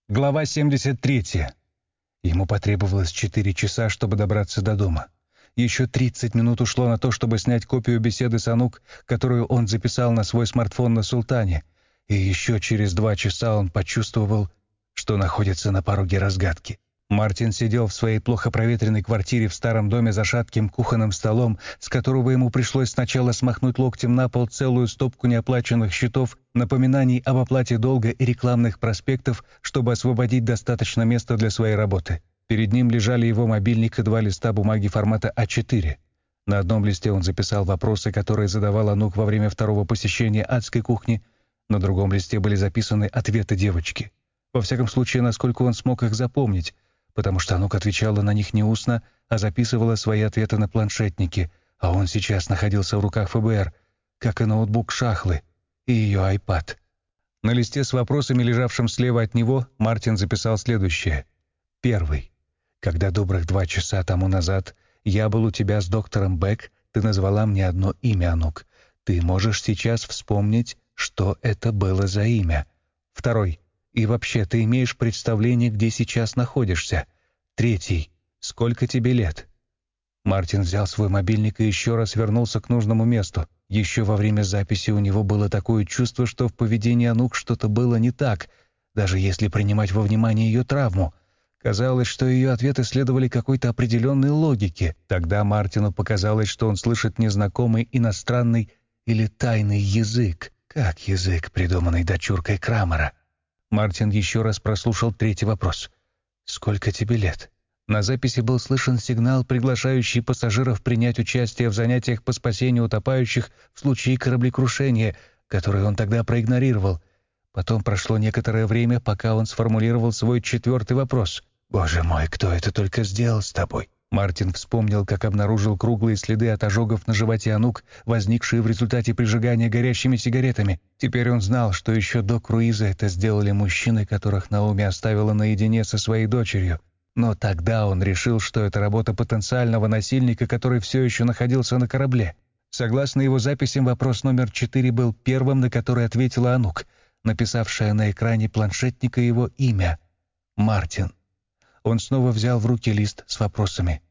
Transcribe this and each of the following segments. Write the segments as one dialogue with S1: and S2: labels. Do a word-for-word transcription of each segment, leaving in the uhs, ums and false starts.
S1: Глава семьдесят третья. Ему потребовалось четыре часа, чтобы добраться до дома. Еще тридцать минут ушло на то, чтобы снять копию беседы с Анук, которую он записал на свой смартфон на Султане. И еще через два часа он почувствовал, что находится на пороге разгадки. Мартин сидел в своей плохо проветренной квартире в старом доме за шатким кухонным столом, с которого ему пришлось сначала смахнуть локтем на пол целую стопку неоплаченных счетов, напоминаний об оплате долга и рекламных проспектов, чтобы освободить достаточно места для своей работы. Перед ним лежали его мобильник и два листа бумаги формата а четыре. На одном листе он записал вопросы, которые задавал Анук во время второго посещения адской кухни, на другом листе были записаны ответы девочки. Во всяком случае, насколько он смог их запомнить, потому что Анук отвечала на них не устно, а записывала свои ответы на планшетнике, а он сейчас находился в руках эф бэ эр, как и ноутбук Шахлы и ее айпад. На листе с вопросами, лежавшим слева от него, Мартин записал следующее. Первый. Когда добрых два часа тому назад я был у тебя с доктором Бек, ты назвала мне одно имя, Анук. Ты можешь сейчас вспомнить, что это было за имя? Второй. И вообще, ты имеешь представление, где сейчас находишься? Третий. Сколько тебе лет? Мартин взял свой мобильник и еще раз вернулся к нужному месту. Еще во время записи у него было такое чувство, что в поведении Анук что-то было не так, даже если принимать во внимание ее травму. Казалось, что ее ответы следовали какой-то определенной логике. Тогда Мартину показалось, что он слышит незнакомый иностранный или тайный язык, как язык, придуманный дочуркой Крамера. Мартин еще раз прослушал третий вопрос. «Сколько тебе лет?» На записи был слышен сигнал, приглашающий пассажиров принять участие в занятиях по спасению утопающих в случае кораблекрушения, который он тогда проигнорировал. Потом прошло некоторое время, пока он сформулировал свой четвертый вопрос. «Боже мой, кто это только сделал с тобой?» Мартин вспомнил, как обнаружил круглые следы от ожогов на животе Анук, возникшие в результате прижигания горящими сигаретами. Теперь он знал, что еще до круиза это сделали мужчины, которых Наоми оставила наедине со своей дочерью. Но тогда он решил, что это работа потенциального насильника, который все еще находился на корабле. Согласно его записям, вопрос номер четыре был первым, на который ответила Анук, написавшая на экране планшетника его имя — Мартин. Он снова взял в руки лист с вопросами.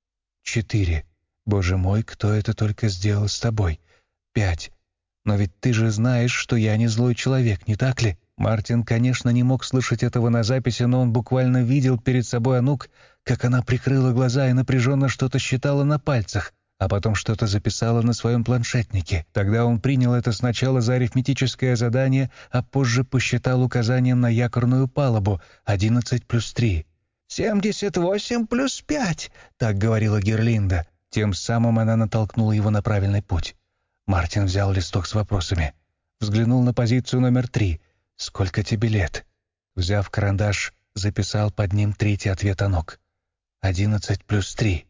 S1: Четыре. Боже мой, кто это только сделал с тобой? Пять. Но ведь ты же знаешь, что я не злой человек, не так ли? Мартин, конечно, не мог слышать этого на записи, но он буквально видел перед собой Анук, как она прикрыла глаза и напряженно что-то считала на пальцах, а потом что-то записала на своем планшетнике. Тогда он принял это сначала за арифметическое задание, а позже посчитал указанием на якорную палубу одиннадцать плюс три. «семьдесят восемь плюс пять», — так говорила Герлинда. Тем самым она натолкнула его на правильный путь. Мартин взял листок с вопросами. Взглянул на позицию номер три. «Сколько тебе лет?» Взяв карандаш, записал под ним третий ответ Анук. «одиннадцать плюс три».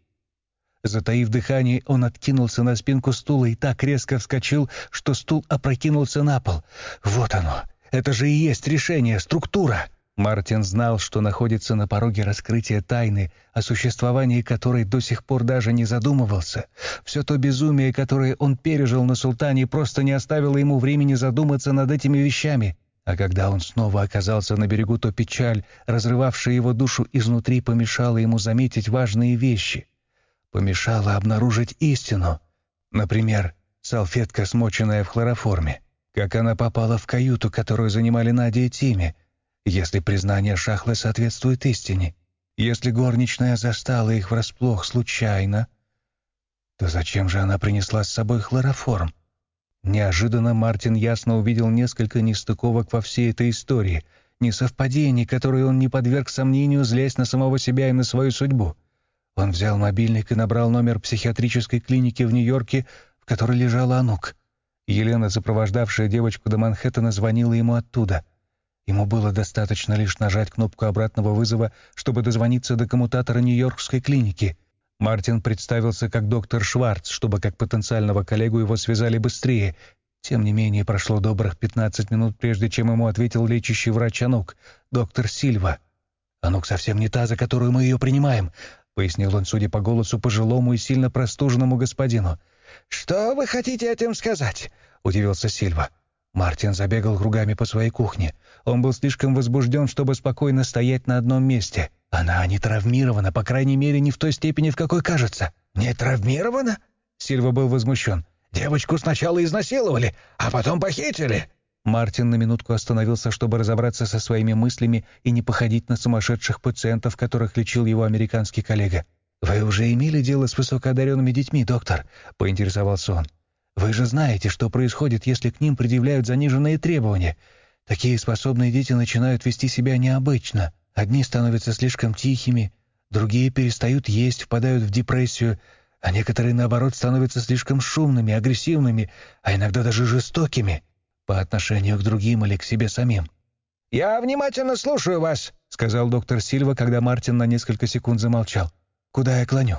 S1: Затаив дыхание, он откинулся на спинку стула и так резко вскочил, что стул опрокинулся на пол. «Вот оно! Это же и есть решение, структура!» Мартин знал, что находится на пороге раскрытия тайны, о существовании которой до сих пор даже не задумывался. Все то безумие, которое он пережил на Султане, просто не оставило ему времени задуматься над этими вещами. А когда он снова оказался на берегу, то печаль, разрывавшая его душу изнутри, помешала ему заметить важные вещи. Помешала обнаружить истину. Например, салфетка, смоченная в хлороформе. Как она попала в каюту, которую занимали Надя и Тимми. Если признание Шахлы соответствует истине, если горничная застала их врасплох случайно, то зачем же она принесла с собой хлороформ? Неожиданно Мартин ясно увидел несколько нестыковок во всей этой истории, несовпадений, которые он не подверг сомнению, злясь на самого себя и на свою судьбу. Он взял мобильник и набрал номер психиатрической клиники в Нью-Йорке, в которой лежала Анук. Елена, сопровождавшая девочку до Манхэттена, звонила ему оттуда. Ему было достаточно лишь нажать кнопку обратного вызова, чтобы дозвониться до коммутатора Нью-Йоркской клиники. Мартин представился как доктор Шварц, чтобы как потенциального коллегу его связали быстрее. Тем не менее, прошло добрых пятнадцать минут, прежде чем ему ответил лечащий врач Анук, доктор Сильва. «Анук совсем не та, за которую мы ее принимаем», — пояснил он, судя по голосу, пожилому и сильно простуженному господину. «Что вы хотите этим сказать?» — удивился Сильва. Мартин забегал кругами по своей кухне. Он был слишком возбужден, чтобы спокойно стоять на одном месте. «Она не травмирована, по крайней мере, не в той степени, в какой кажется».
S2: «Не травмирована?»
S1: Сильва был возмущен.
S2: «Девочку сначала изнасиловали, а потом похитили».
S1: Мартин на минутку остановился, чтобы разобраться со своими мыслями и не походить на сумасшедших пациентов, которых лечил его американский коллега. «Вы уже имели дело с высокоодаренными детьми, доктор?» — поинтересовался он. «Вы же знаете, что происходит, если к ним предъявляют заниженные требования. Такие способные дети начинают вести себя необычно. Одни становятся слишком тихими, другие перестают есть, впадают в депрессию, а некоторые, наоборот, становятся слишком шумными, агрессивными, а иногда даже жестокими по отношению к другим или к себе самим».
S2: «Я внимательно слушаю вас»,
S1: — сказал доктор Сильва, когда Мартин на несколько секунд замолчал. «Куда я клоню?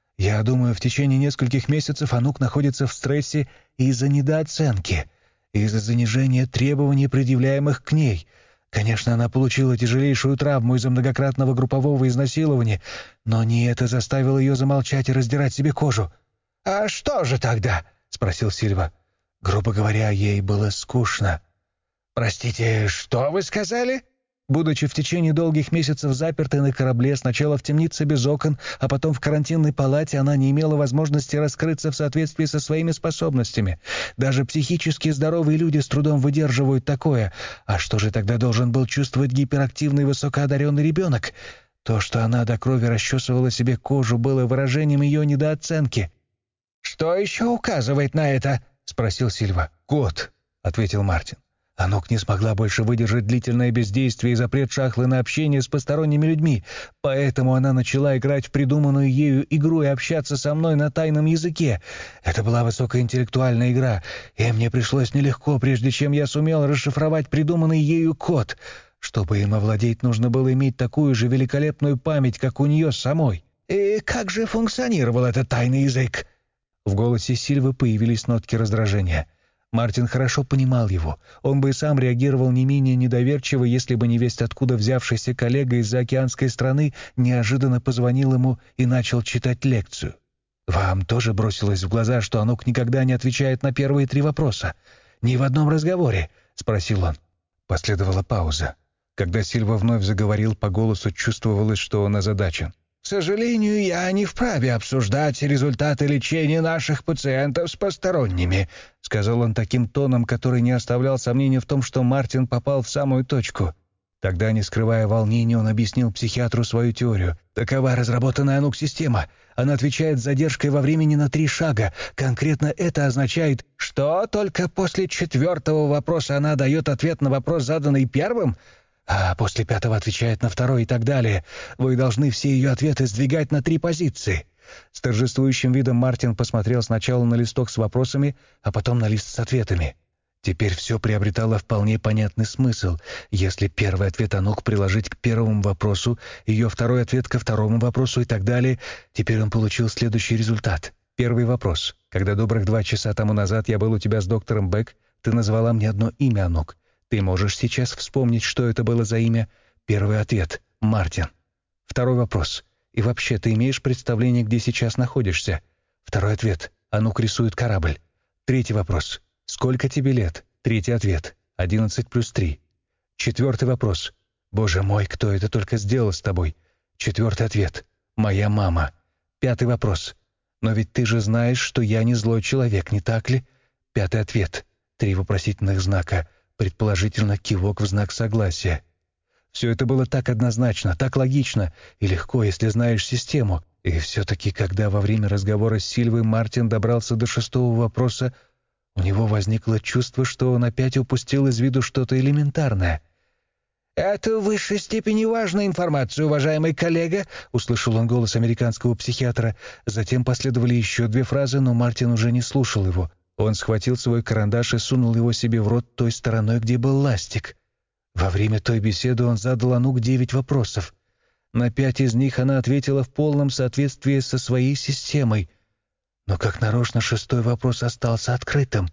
S1: Я думаю, в течение нескольких месяцев Анук находится в стрессе из-за недооценки, из-за занижения требований, предъявляемых к ней. Конечно, она получила тяжелейшую травму из-за многократного группового изнасилования, но не это заставило ее замолчать и раздирать себе кожу».
S2: «А что же тогда?»
S1: — спросил Сильва. «Грубо говоря, ей было скучно».
S2: «Простите, что вы сказали?»
S1: Будучи в течение долгих месяцев запертой на корабле, сначала в темнице без окон, а потом в карантинной палате, она не имела возможности раскрыться в соответствии со своими способностями. Даже психически здоровые люди с трудом выдерживают такое. А что же тогда должен был чувствовать гиперактивный высокоодаренный ребенок? То, что она до крови расчесывала себе кожу, было выражением ее недооценки.
S2: «Что еще указывает на это?»
S1: — спросил Сильва. «Кот», — ответил Мартин. Анук не смогла больше выдержать длительное бездействие и запрет Шахлы на общение с посторонними людьми, поэтому она начала играть в придуманную ею игру и общаться со мной на тайном языке. Это была высокоинтеллектуальная игра, и мне пришлось нелегко, прежде чем я сумел расшифровать придуманный ею код. Чтобы им овладеть, нужно было иметь такую же великолепную память, как у нее самой.
S2: «И как же функционировал этот тайный язык?»
S1: В голосе Сильвы появились нотки раздражения. Мартин хорошо понимал его. Он бы и сам реагировал не менее недоверчиво, если бы не весть откуда взявшийся коллега из заокеанской страны неожиданно позвонил ему и начал читать лекцию. «Вам тоже бросилось в глаза, что Анук никогда не отвечает на первые три вопроса? Ни в одном разговоре?» — спросил он. Последовала пауза. Когда Сильва вновь заговорил, по голосу чувствовалось, что он озадачен.
S2: «К сожалению, я не вправе обсуждать результаты лечения наших пациентов с посторонними»,
S1: — сказал он таким тоном, который не оставлял сомнений в том, что Мартин попал в самую точку. Тогда, не скрывая волнения, он объяснил психиатру свою теорию. «Такова разработанная Анук-система. Она отвечает с задержкой во времени на три шага. Конкретно это означает,
S2: что только после четвертого вопроса она дает ответ на вопрос, заданный первым?»
S1: А после пятого отвечает на второй и так далее. Вы должны все ее ответы сдвигать на три позиции». С торжествующим видом Мартин посмотрел сначала на листок с вопросами, а потом на лист с ответами. Теперь все приобретало вполне понятный смысл. Если первый ответ Анук приложить к первому вопросу, ее второй ответ ко второму вопросу и так далее, теперь он получил следующий результат. Первый вопрос. Когда добрых два часа тому назад я был у тебя с доктором Бек, ты назвала мне одно имя, Анук. Ты можешь сейчас вспомнить, что это было за имя? Первый ответ — Мартин. Второй вопрос. И вообще, ты имеешь представление, где сейчас находишься? Второй ответ. Анук рисует корабль. Третий вопрос. Сколько тебе лет? Третий ответ. Одиннадцать плюс три. Четвертый вопрос. Боже мой, кто это только сделал с тобой? Четвертый ответ. Моя мама. Пятый вопрос. Но ведь ты же знаешь, что я не злой человек, не так ли? Пятый ответ. Три вопросительных знака. Предположительно, кивок в знак согласия. Все это было так однозначно, так логично и легко, если знаешь систему. И все-таки, когда во время разговора с Сильвой Мартин добрался до шестого вопроса, у него возникло чувство, что он опять упустил из виду что-то элементарное.
S2: «Это в высшей степени важная информация, уважаемый коллега», — услышал он голос американского психиатра.
S1: Затем последовали еще две фразы, но Мартин уже не слушал его. Он схватил свой карандаш и сунул его себе в рот той стороной, где был ластик. Во время той беседы он задал Анук девять вопросов. На пять из них она ответила в полном соответствии со своей системой. Но как нарочно шестой вопрос остался открытым.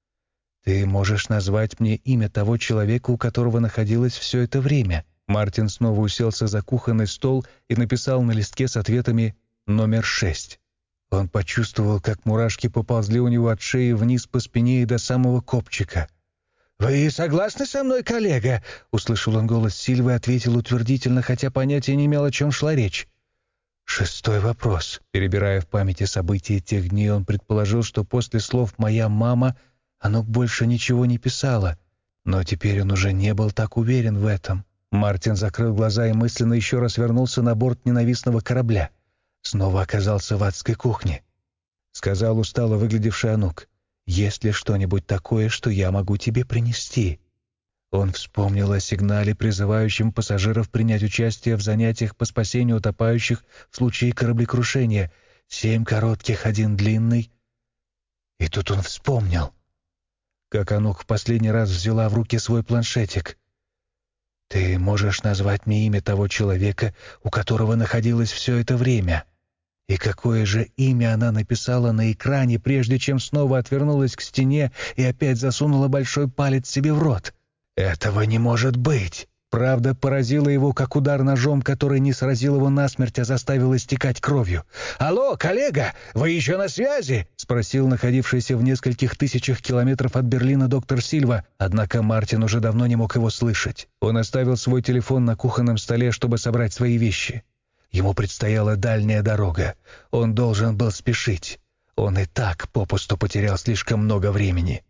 S1: «Ты можешь назвать мне имя того человека, у которого находилось все это время?» Мартин снова уселся за кухонный стол и написал на листке с ответами номер шесть. Он почувствовал, как мурашки поползли у него от шеи вниз по спине и до самого копчика.
S2: «Вы согласны со мной, коллега?» — услышал он голос Сильвы и ответил утвердительно, хотя понятия не имел, о чем шла речь. Шестой вопрос. Перебирая в памяти события тех дней, он предположил, что после слов «моя мама» Анук больше ничего не писала. Но теперь он уже не был так уверен в этом. Мартин закрыл глаза и мысленно еще раз вернулся на борт ненавистного корабля. Снова оказался в адской кухне. Сказал устало выглядевший Анук: «Есть ли что-нибудь такое, что я могу тебе принести?» Он вспомнил о сигнале, призывающем пассажиров принять участие в занятиях по спасению утопающих в случае кораблекрушения. Семь коротких, один длинный. И тут он вспомнил, как Анук в последний раз взяла в руки свой планшетик. «Ты можешь назвать мне имя того человека, у которого находилось все это время?» И какое же имя она написала на экране, прежде чем снова отвернулась к стене и опять засунула большой палец себе в рот? Этого не может быть! Правда поразила его, как удар ножом, который не сразил его насмерть, а заставил истекать кровью. «Алло, коллега, вы еще на связи?» — спросил находившийся в нескольких тысячах километров от Берлина доктор Сильва, однако Мартин уже давно не мог его слышать. Он оставил свой телефон на кухонном столе, чтобы собрать свои вещи. Ему предстояла дальняя дорога. Он должен был спешить. Он и так попусту потерял слишком много времени.